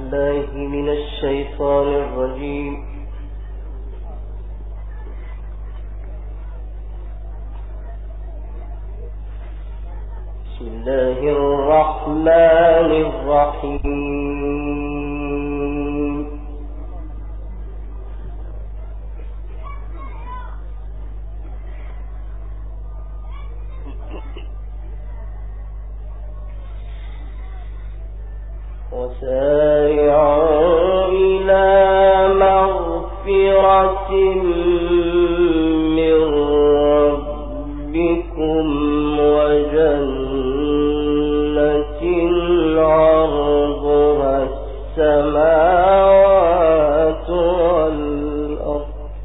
بالله من الشيطان الرجيم. بسم الله الرحمن الرحيم. وسارعوا إلى مغفرة من ربكم وجنة عرضها السماوات والأرض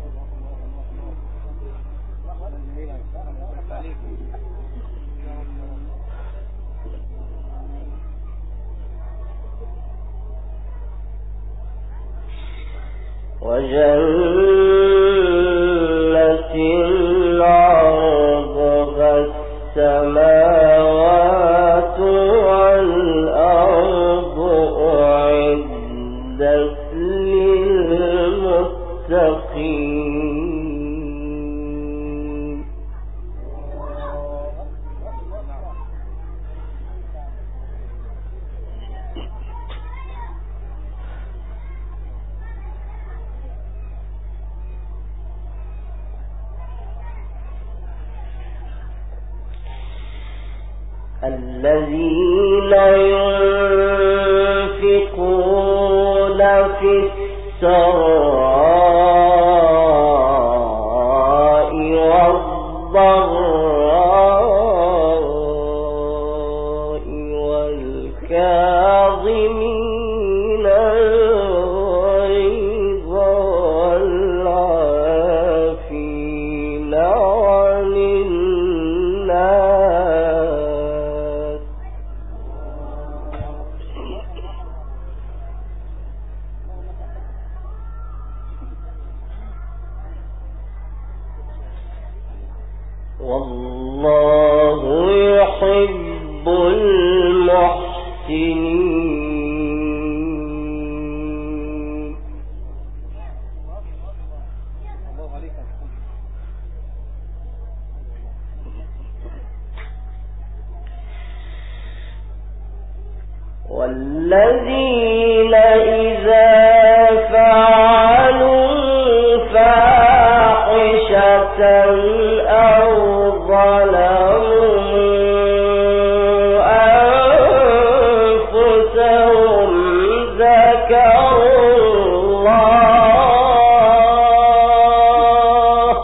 عرضها السماوات والأرض أعدت للمتقين. الذين ينفقون في السراء والضراء والكاظمين الغيظ والعافين عن الناس والله يحب المحسنين. والذين إذا فعلوا فاحشة أو ظلموا أنفسهم ذكروا الله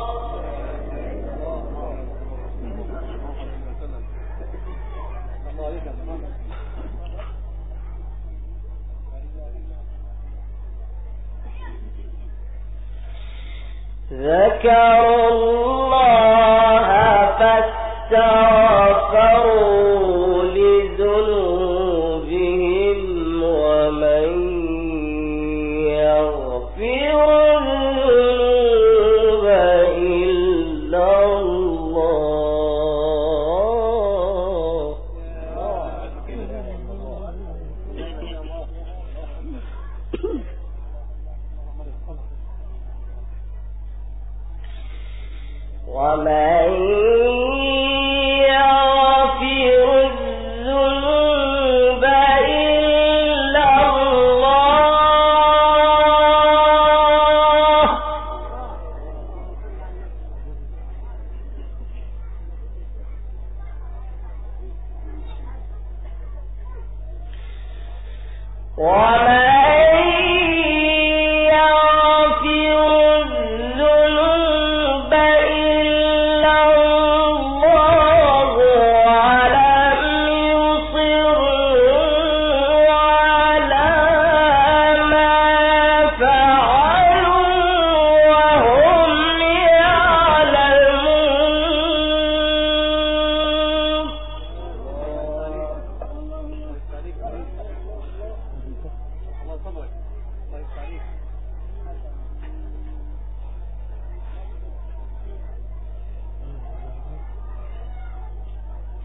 فاستغفروا لذنوبهم ومن يغفر الذنوب إلا الله ومن يغفر الذنوب إلا الله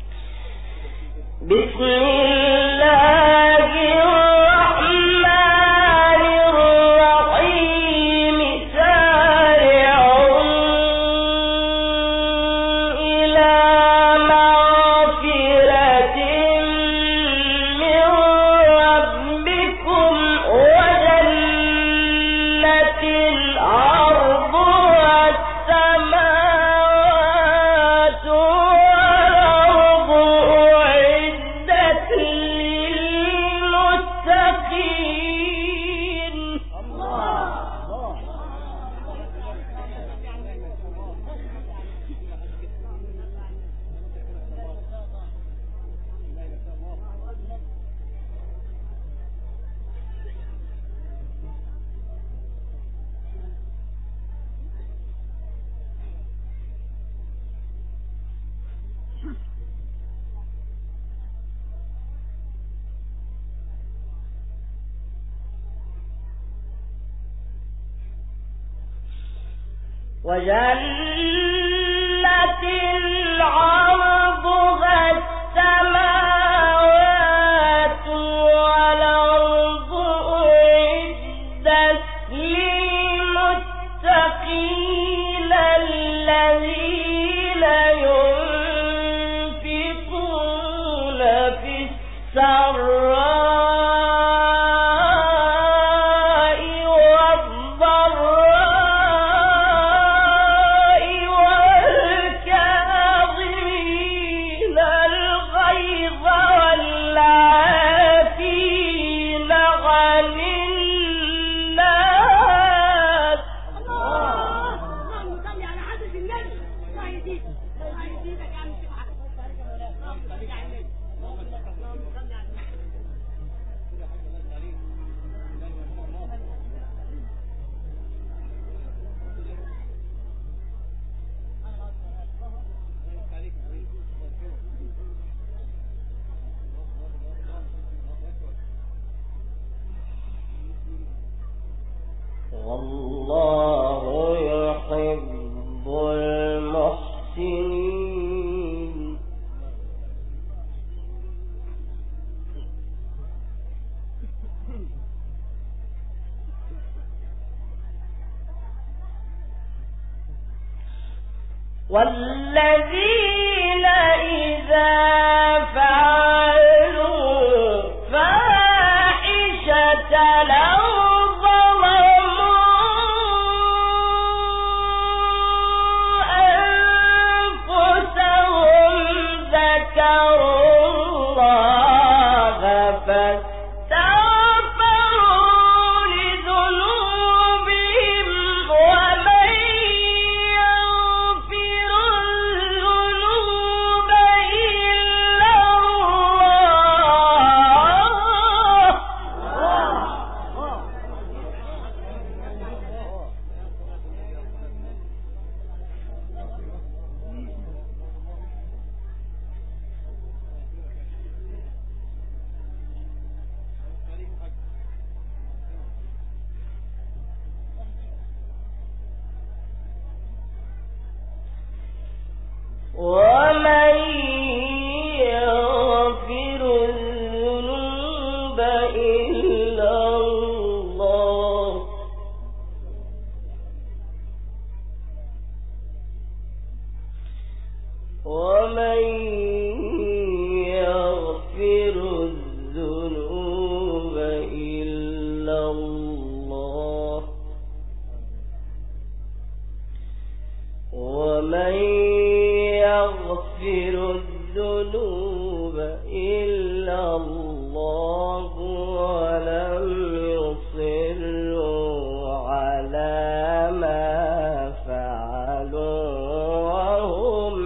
بسم الله الرحمن وجنة عرضها السماوات والأرض أعدت للمتقين الذين ينفقون في السراء والله يحب المحسنين والذين إذا فعلوا فاحشة ومن يغفر الذنوب إلا الله ومن يغفر الذنوب إلا الله ومن يغفر الذنوب إلا الله ولم يصروا على ما فعلوا وهم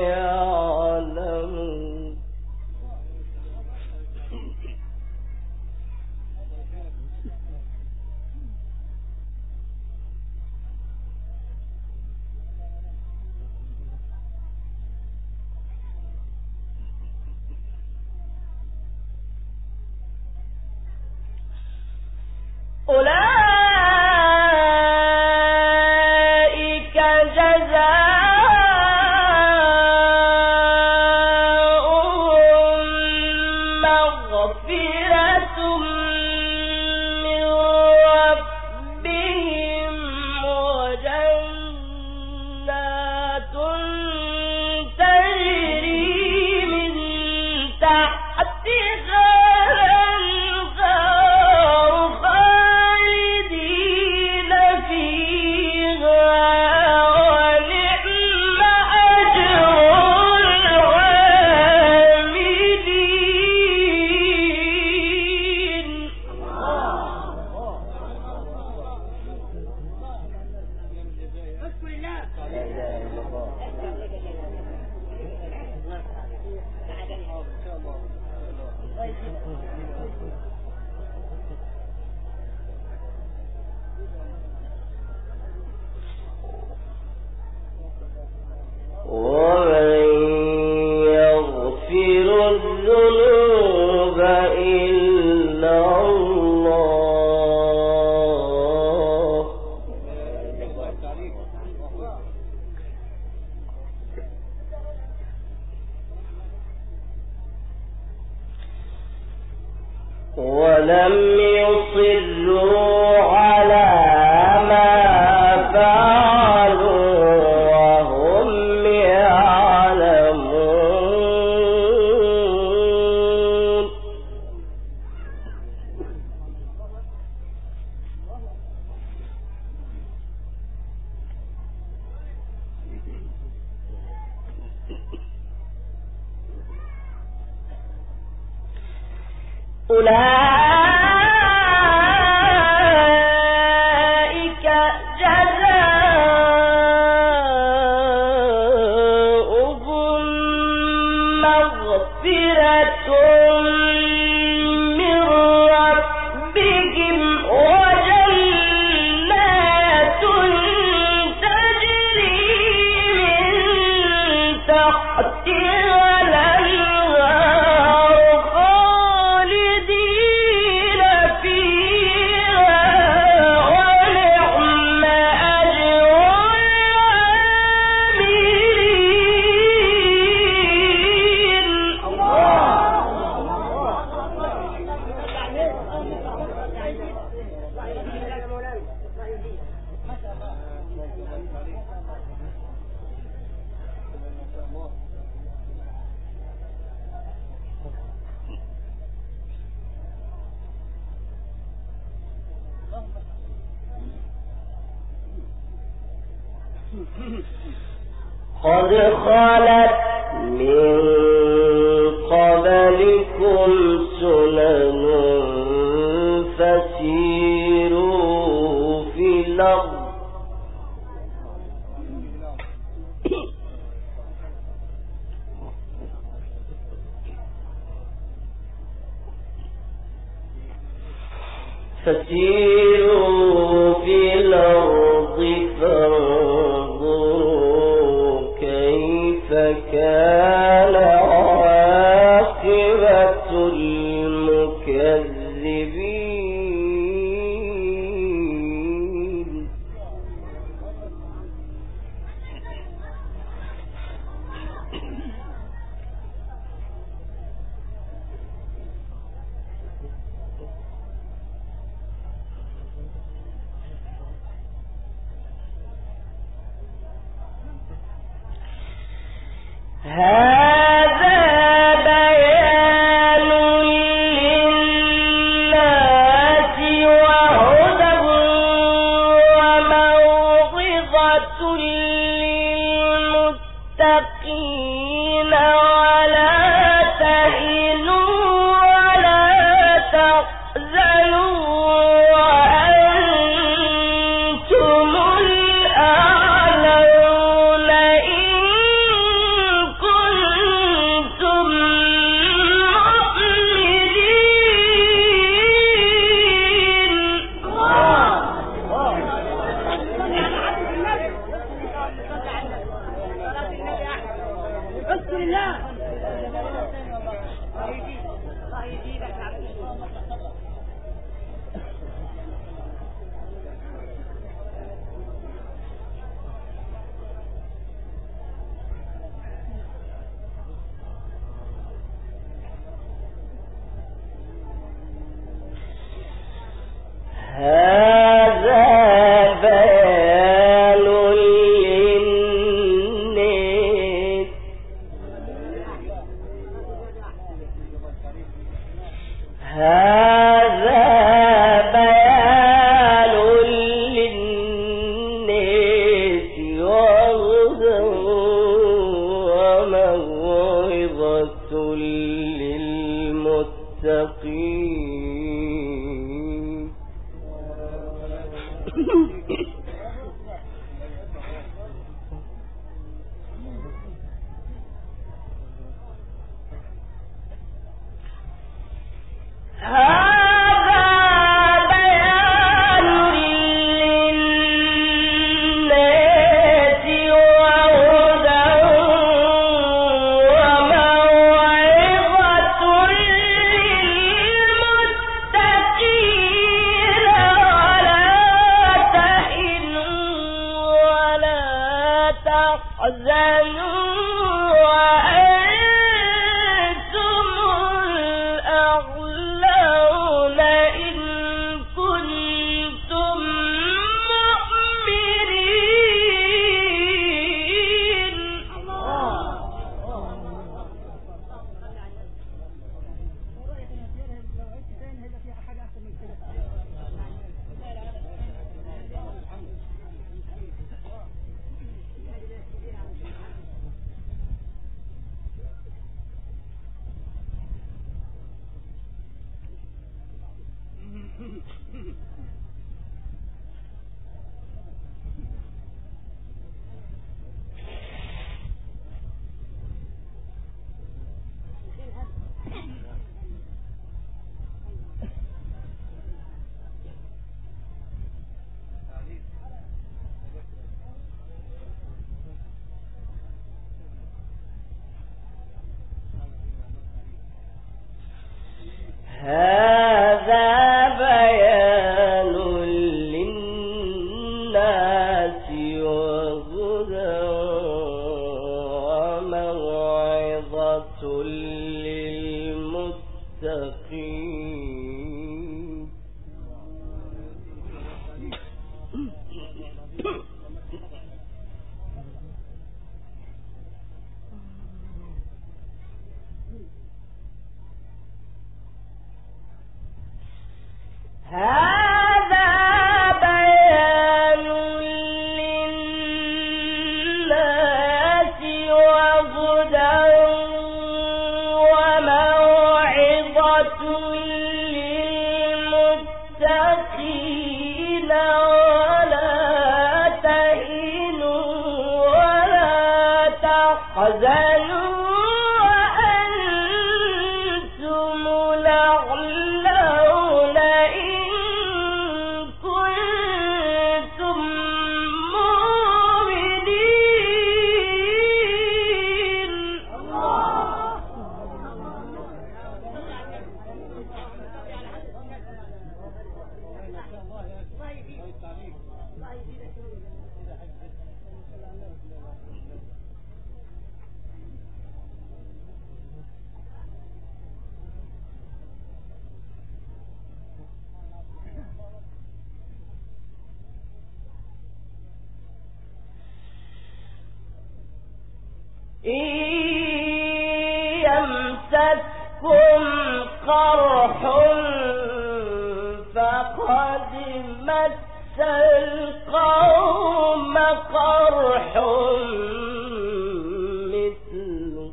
يعلمون أولئك جزاؤهم مغفرة من ربهم وجنات تجري من تحتها الأنهار خالدين أولئك جزاؤهم مغفرة من ربهم وجنات تجري من تحتها قد خلت من قبلكم سنن فسيروا في الأرض فانظروا كيف كان عاقبة المكذبين. هذا بيان للناس وهدى وموعظة للمتقين ولا تهنوا ولا تحزنوا وأنتم الأعلون إن كنتم هذا بيان للناس هذا بيان للناس وهدى وموعظة للمتقين. هذا بيان للناس وهدى وموعظة للمتقين ولا تهنوا مستضعفين ولا تهنوا ولا تحزنوا وأنتم الأعلون إن كنتم مؤمنين. إن يمسسكم قرح فقد مس القوم قرح مثله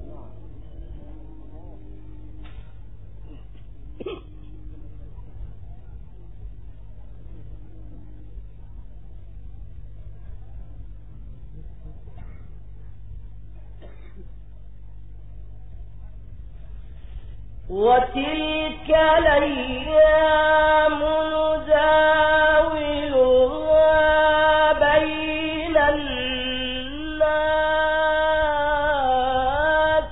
وتلك الأيام نداولها بين الناس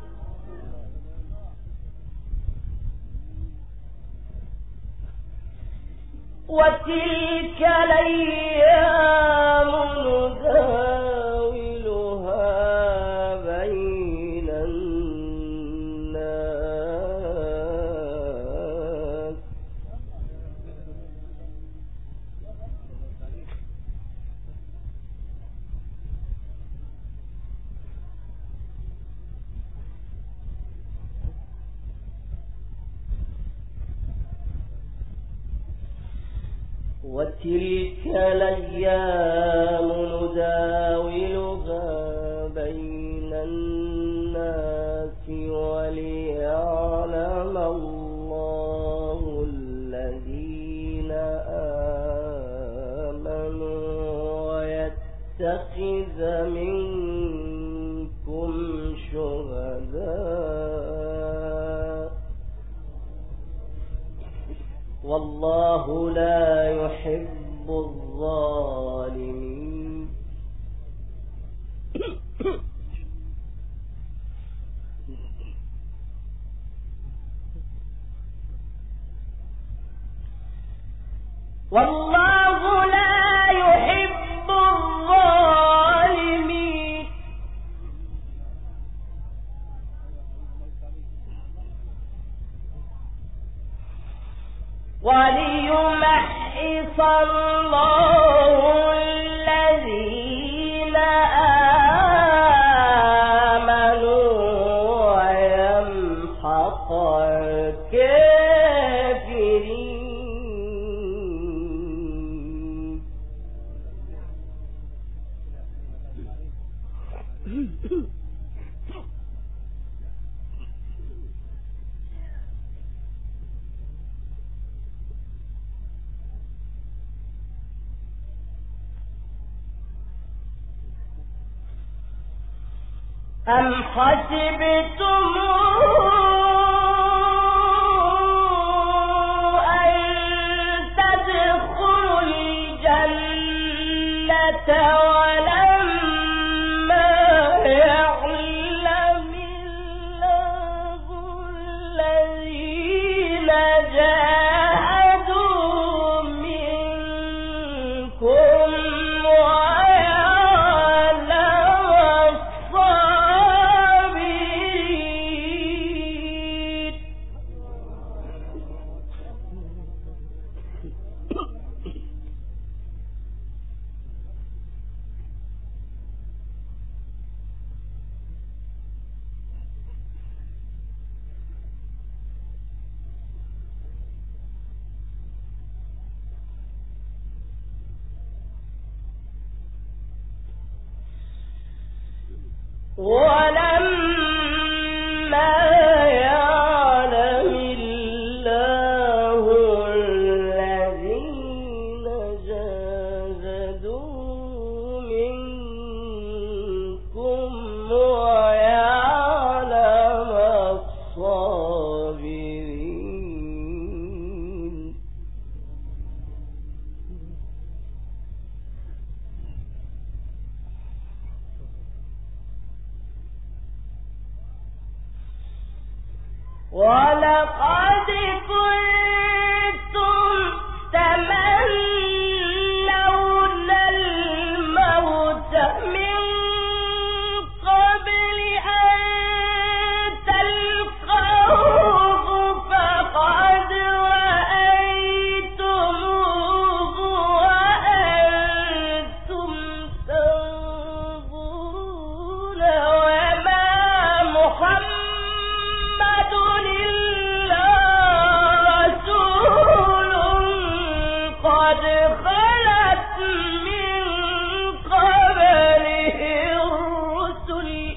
وتلك الأيام نداولها بين الناس وتلك الأيام نداولها بين الناس وليعلم الله الذين آمنوا ويتخذ منكم شهداء والله لا يحب الظالمين. والله لا يحب الظالمين. وليمحص الله الذين آمنوا ويمحق الكافرين. أم حسبتم أن تدخلوا الجنة ولما يعلم الله الذين جاهدوا منكم ولما يعلم الله الذين قد خلت من قبله الرسل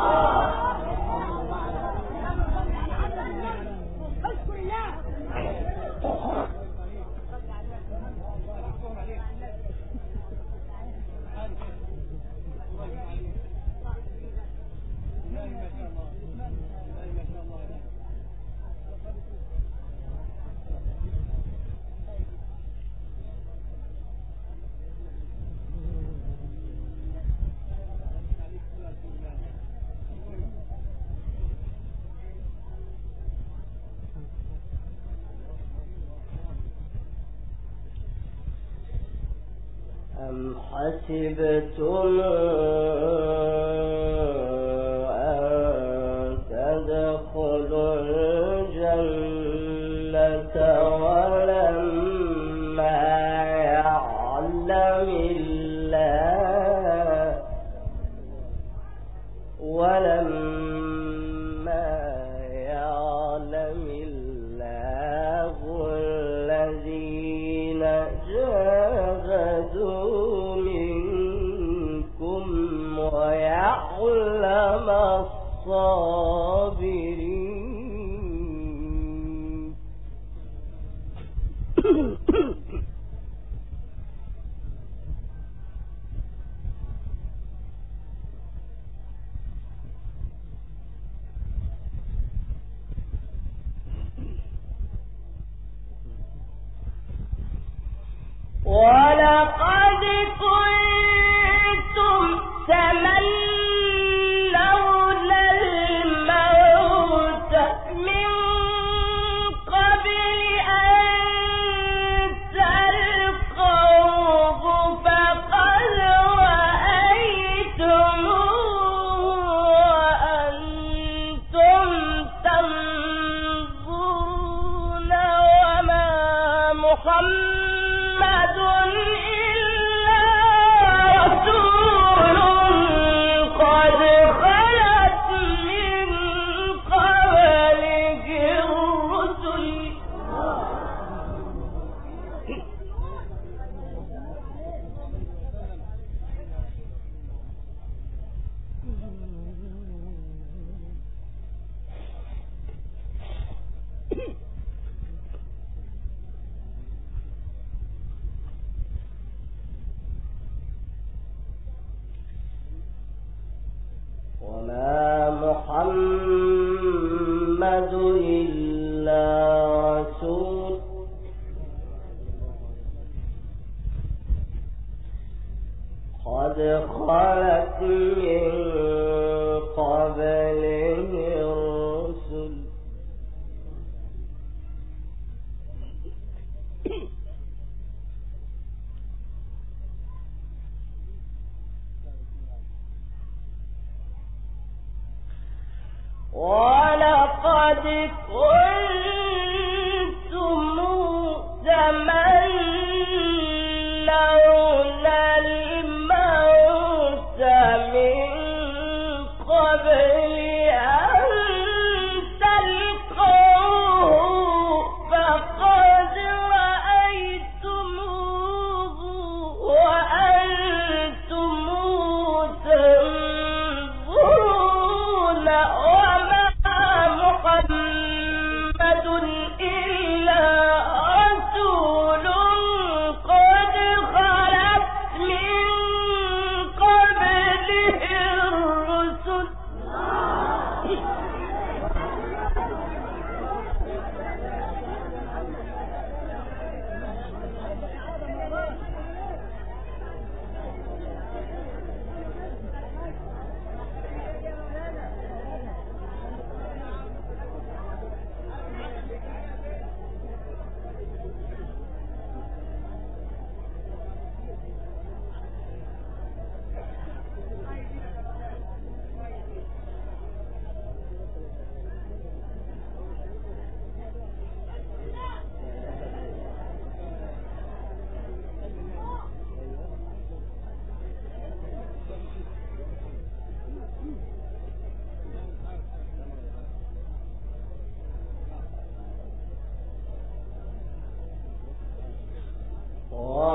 أم حسبتم أن تدخلوا الجنة ولما يعلم الله الذين جاهدوا منكم ويعلم الصابرين. ولقد كنتم تمنون الموت من قبل أن تلقوه فقد رأيتموه وأنتم تنظرون وما محمد إلا رسول قد خلت من قبله الرسل وما محمد إلا رسول قد خلت من قبله الرسل ولقد كنتم تمنون الموت من قبل أن تلقوه فقد رأيتموه وأنتم تنظرون وما محمد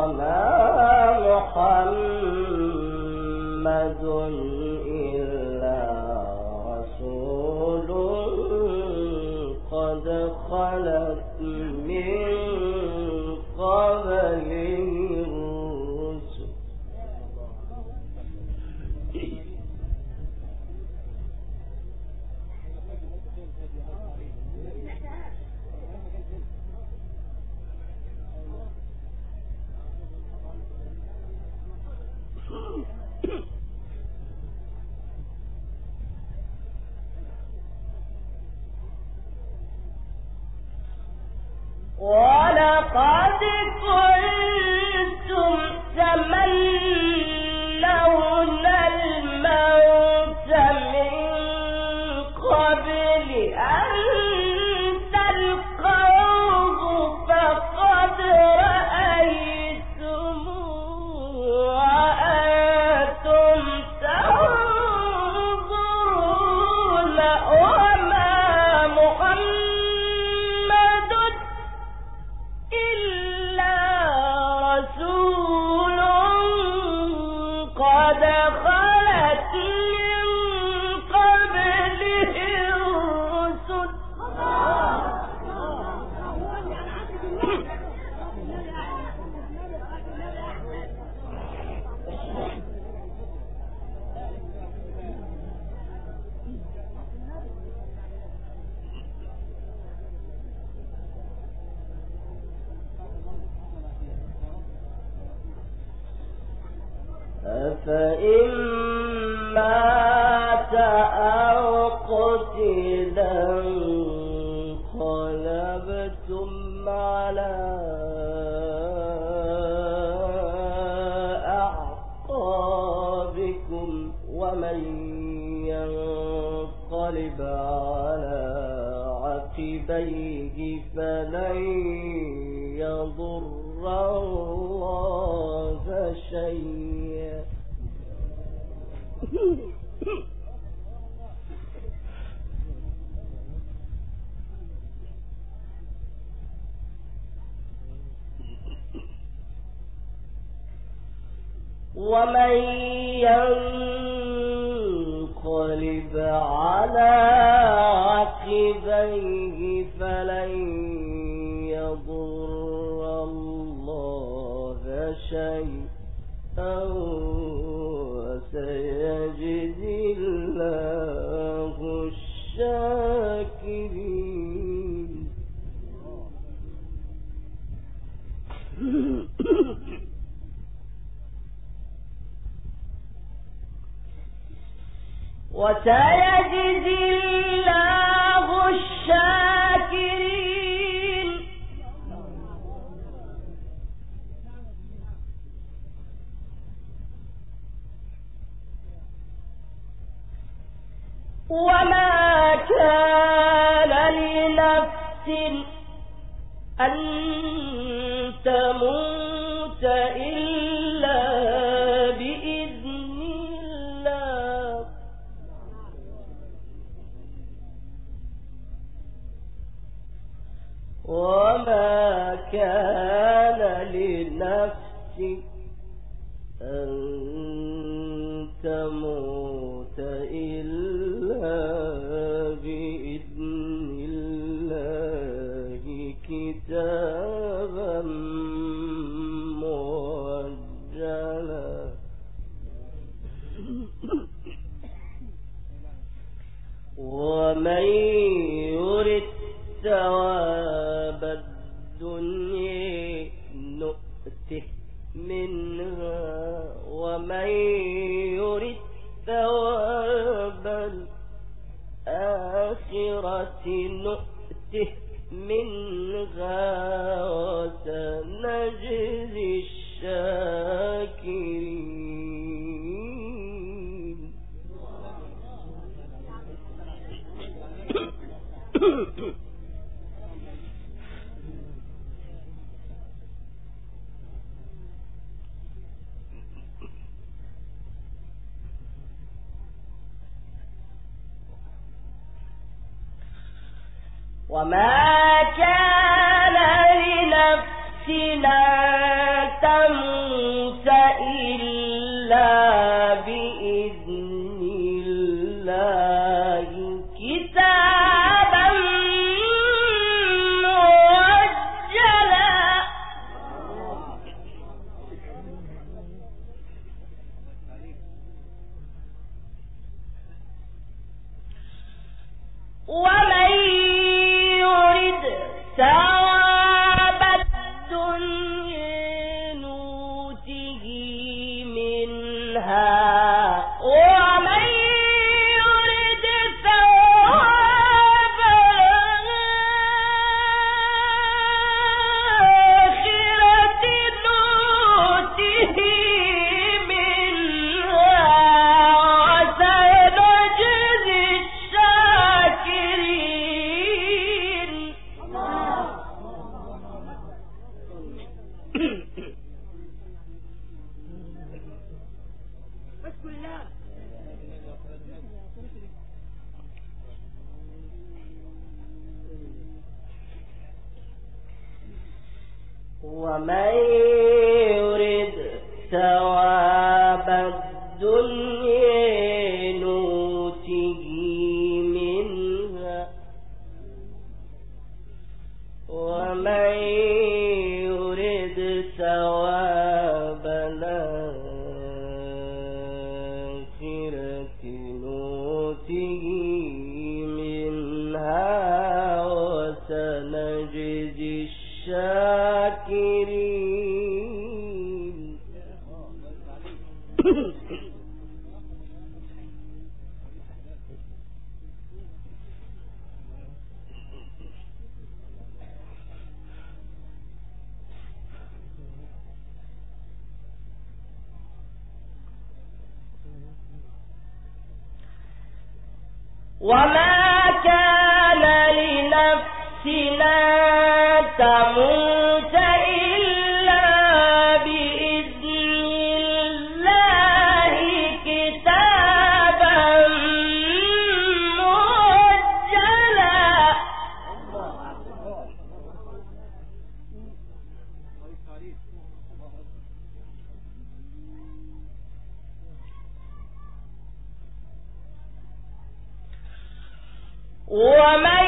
ولقد كنتم تمنون الموت من قبل أن تلقوه فقد رأيتموه وأنتم تنظرون وما محمد إلا رسول قد خلت من قبله الرسل أفإن مات أو قتلا انقلبتم على أعقابكم ومن ينقلب على عقبيه فلن يضر الله شيئا ومن ينقلب على عقبيه فلن يضر الله شيئا وسيجزي الله الشاكرين وسيجزي الله الشاكرين وما كان لنفس أن تموت إلا بإذن الله وما كان لنفس أن تموت إلا بإذن الله كتابا مؤجلا ومن يرد ثواب الدنيا نؤته منها ومن يرد ثواب الآخرة نؤته منها وسنجزي الشاكرين وما كان لنفس أن منها ومن يرد ثواب الآخرة نؤته منها وسنجزي الشاكرين. ومن يرد ثواب الدنيا نؤته منها ومن يرد ثواب الآخرة نؤته منها وسنجزي الشاكرين. وما كان لنفسنا تموت إلا بإذن الله كتابا مؤجلا. ومن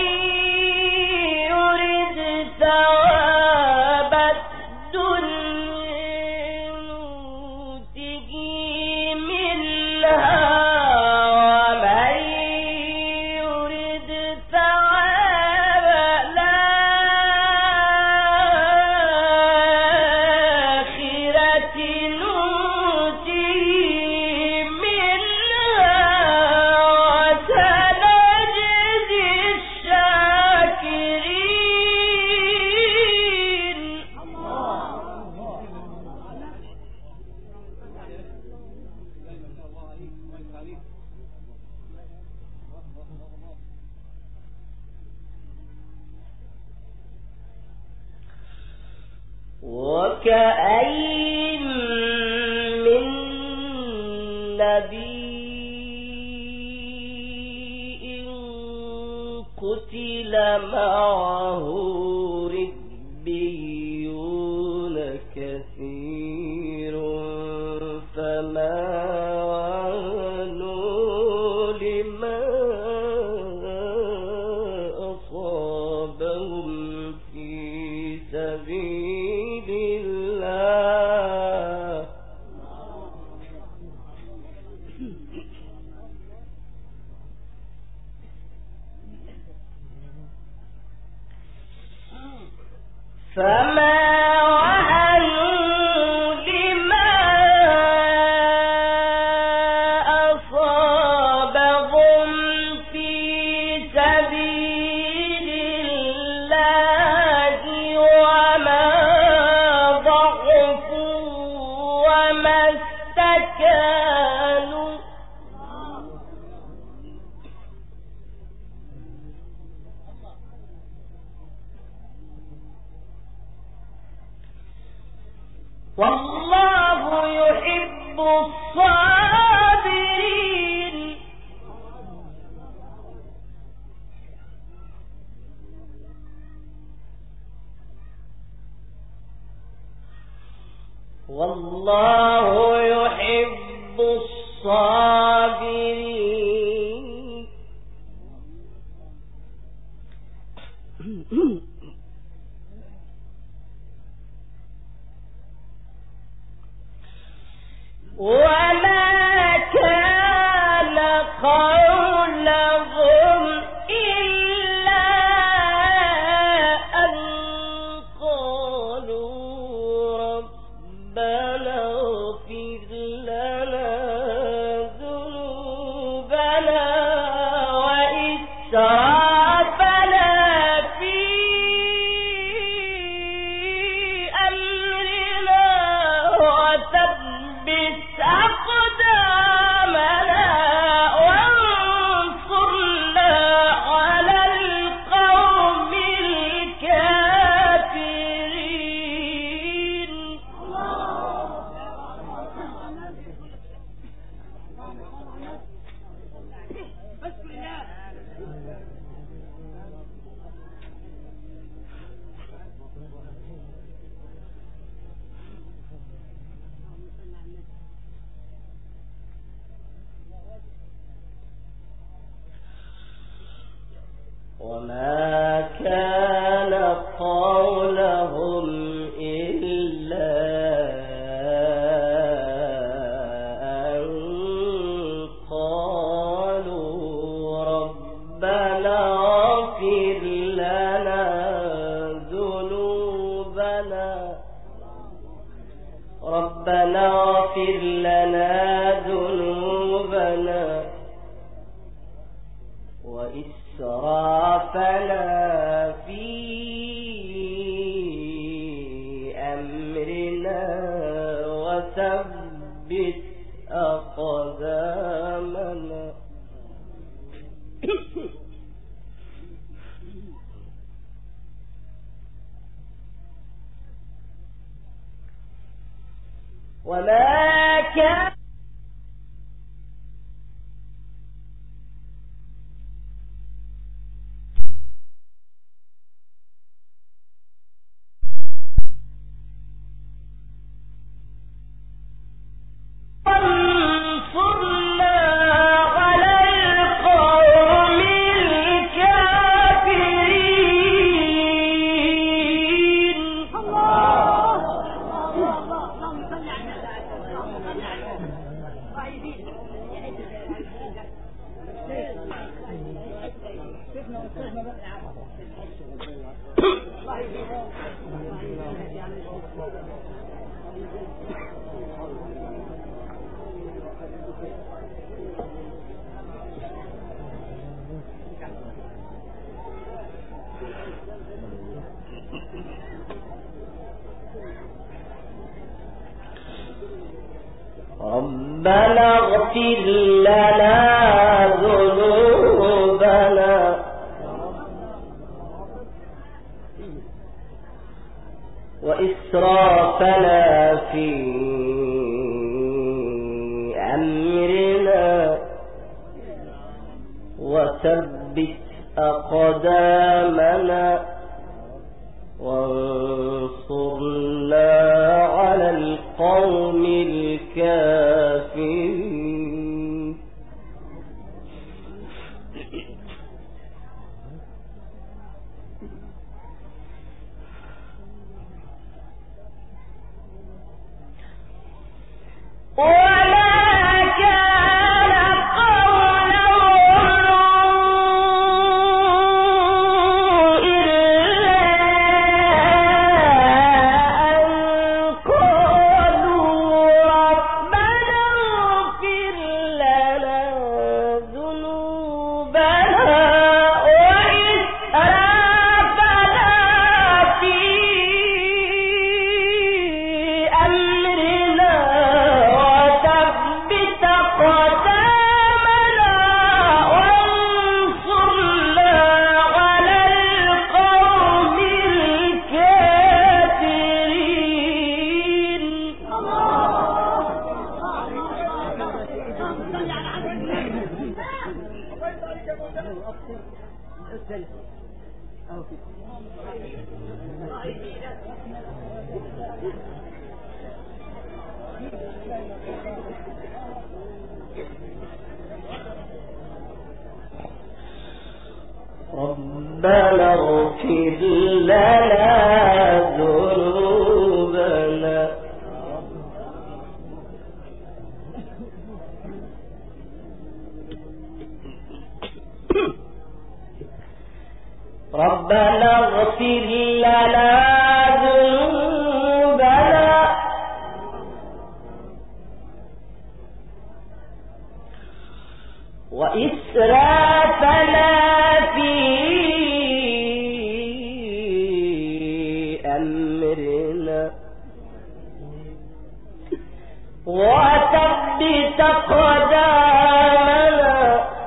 يرد ثواب الدنيا نؤته منها ومن يرد ثواب الآخرة نؤته منها وسنجزي الشاكرين. وكأين من نبي قتل معه ربيون كثير فما وهنوا لما أصابهم في سبيل الله فما وهنوا لما أصابهم في سبيل الله وما ضعفوا وما استكانوا والله يحب الصابرين. والله يحب الصابرين. وما كان قولهم إلا أن قالوا ربنا اغفر لنا وما كان قولهم إلا أن قالوا ربنا اغفر لنا ذنوبنا وإسرافنا في أمرنا وثبت أقدامنا وما كان ربنا اغفر لنا ذنوبنا وإسرافنا في أمرنا وثبت أقدامنا وانصرنا على القوم الكافرين ربنا اغفر لنا ذنوبنا ربنا اغفر لنا ذنوبنا وإسرافنا في أمرنا وثبت أقدامنا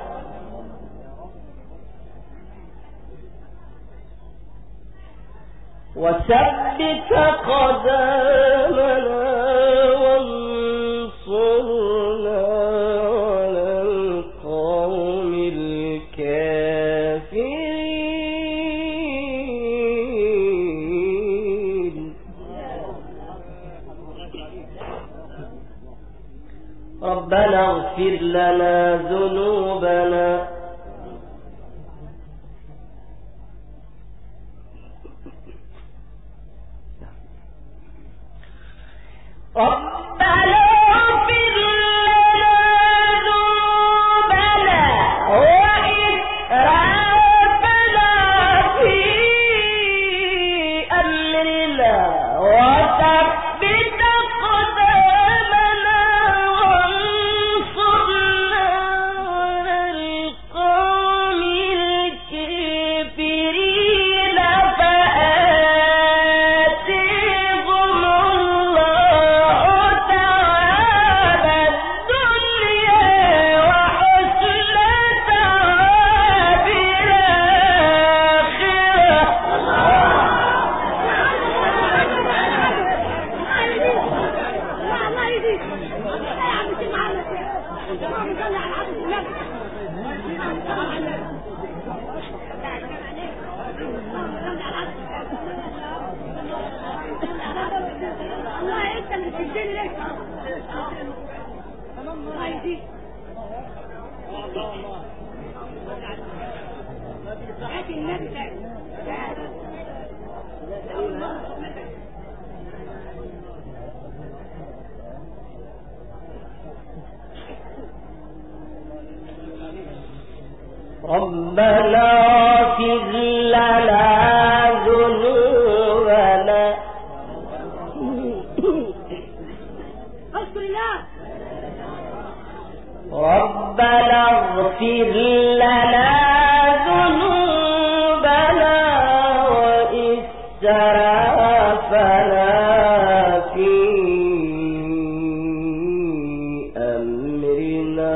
وثبت قدامنا وانصرنا على القوم الكافرين ربنا اغفر لنا ذنوبنا ربنا اغفر لنا ذنوبنا ربنا اغفر لنا ذنوبنا وإسرافنا في أمرنا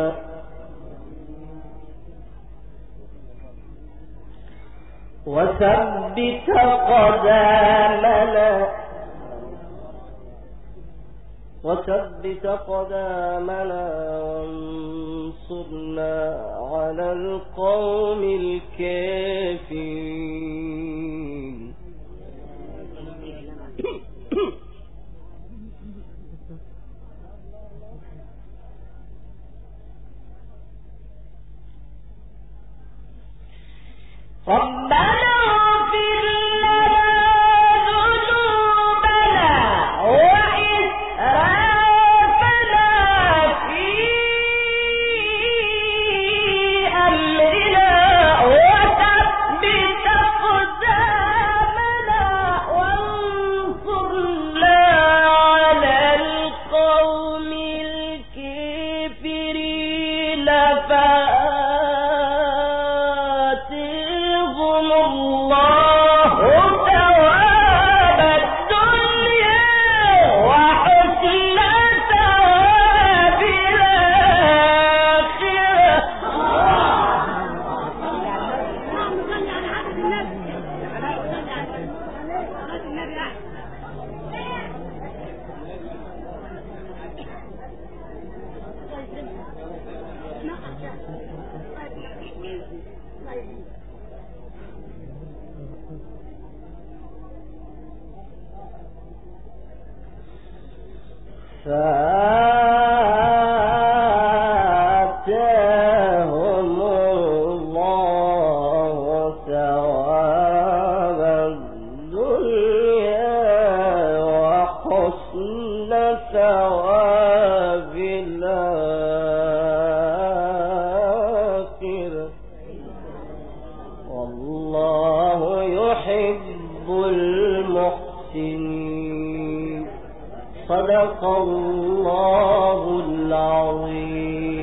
وثبت قدامنا وانصرنا على القوم الكافرين ربنا فآتاهم الله ثواب الدنيا وحسن ثواب الآخرة والله يحب المحسنين صدق الله العظيم.